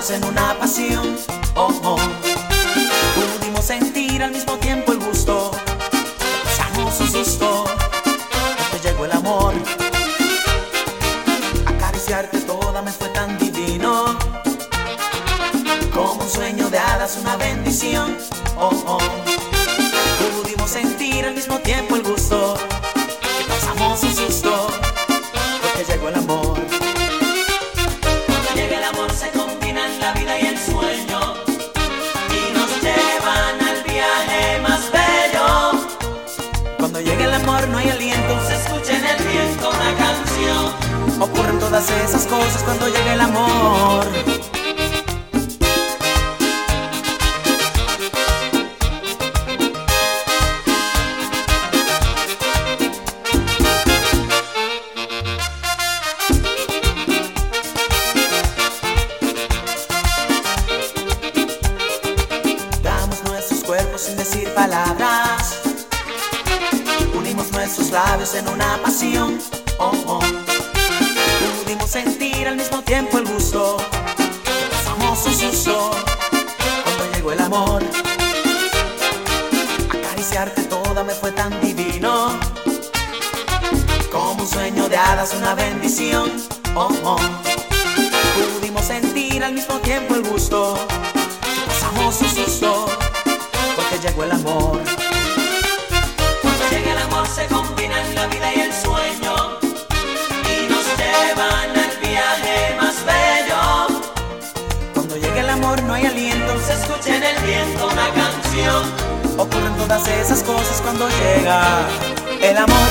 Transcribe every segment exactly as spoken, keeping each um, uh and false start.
labios en una pasión. Oh, oh. Pudimos sentir al mismo tiempo el gusto, pasamos un susto, te llegó el amor. Acariciarte toda me fue tan divino, como un sueño de hadas, una bendición. Oh, oh. Pudimos sentir al mismo tiempo el gusto, pasamos un susto, porque llegó el amor. Cuando llega el amor se combinan la vida y el sueño, y nos llevan al viaje más bello. Cuando llega el amor no hay aliento, se escucha en el viento una canción. Ocurren todas esas cosas cuando llega el amor. Sin decir palabras, unimos nuestros labios en una pasión. Oh, oh. Pudimos sentir al mismo tiempo el gusto, pasamos un susto cuando llegó el amor. Acariciarte toda me fue tan divino, como un sueño de hadas, una bendición. Oh, oh. Pudimos sentir al mismo tiempo el gusto, pasamos un susto, porque llegó el amor. Cuando llega el amor se combinan la vida y el sueño, y nos llevan al viaje más bello. Cuando llega el amor no hay aliento, se escucha en el viento una canción. Ocurren todas esas cosas cuando llega el amor.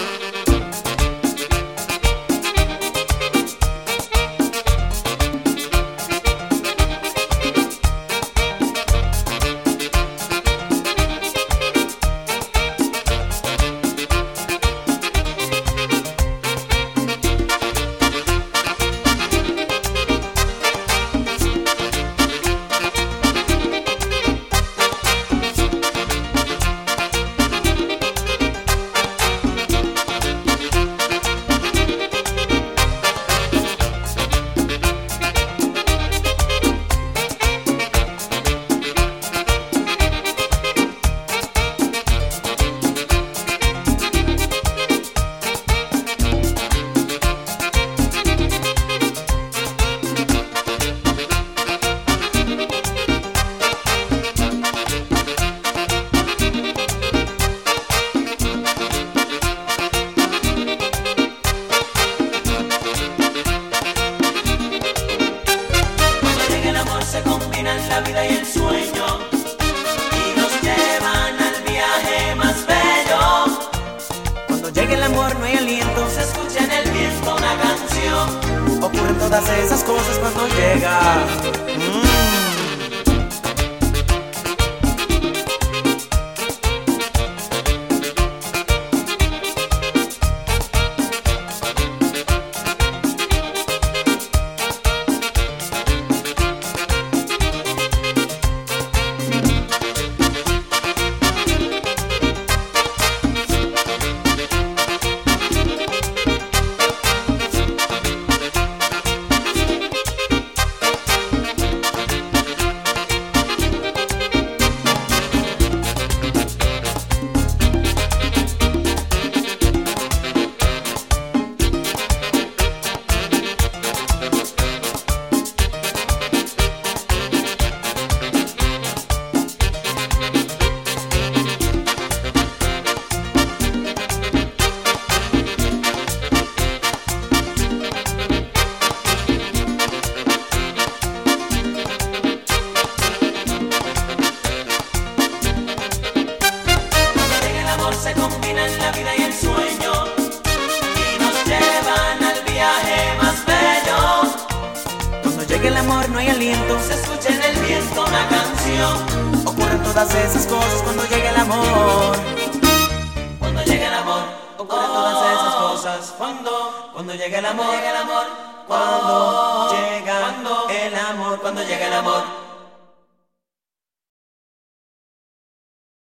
Se combinan la vida y el sueño, y nos llevan al viaje más bello. Cuando llega el amor no hay aliento, se escucha en el viento una canción. Ocurren todas esas cosas cuando llega mm. Se combinan la vida y el sueño, y nos llevan al viaje más bello. Cuando llega el amor no hay aliento, se escucha en el viento una canción. Ocurren todas esas cosas cuando llega el amor. Cuando llega el amor, ocurren todas esas cosas. Cuando, cuando llega el amor, llega el amor. Cuando llega el amor, cuando llega el amor.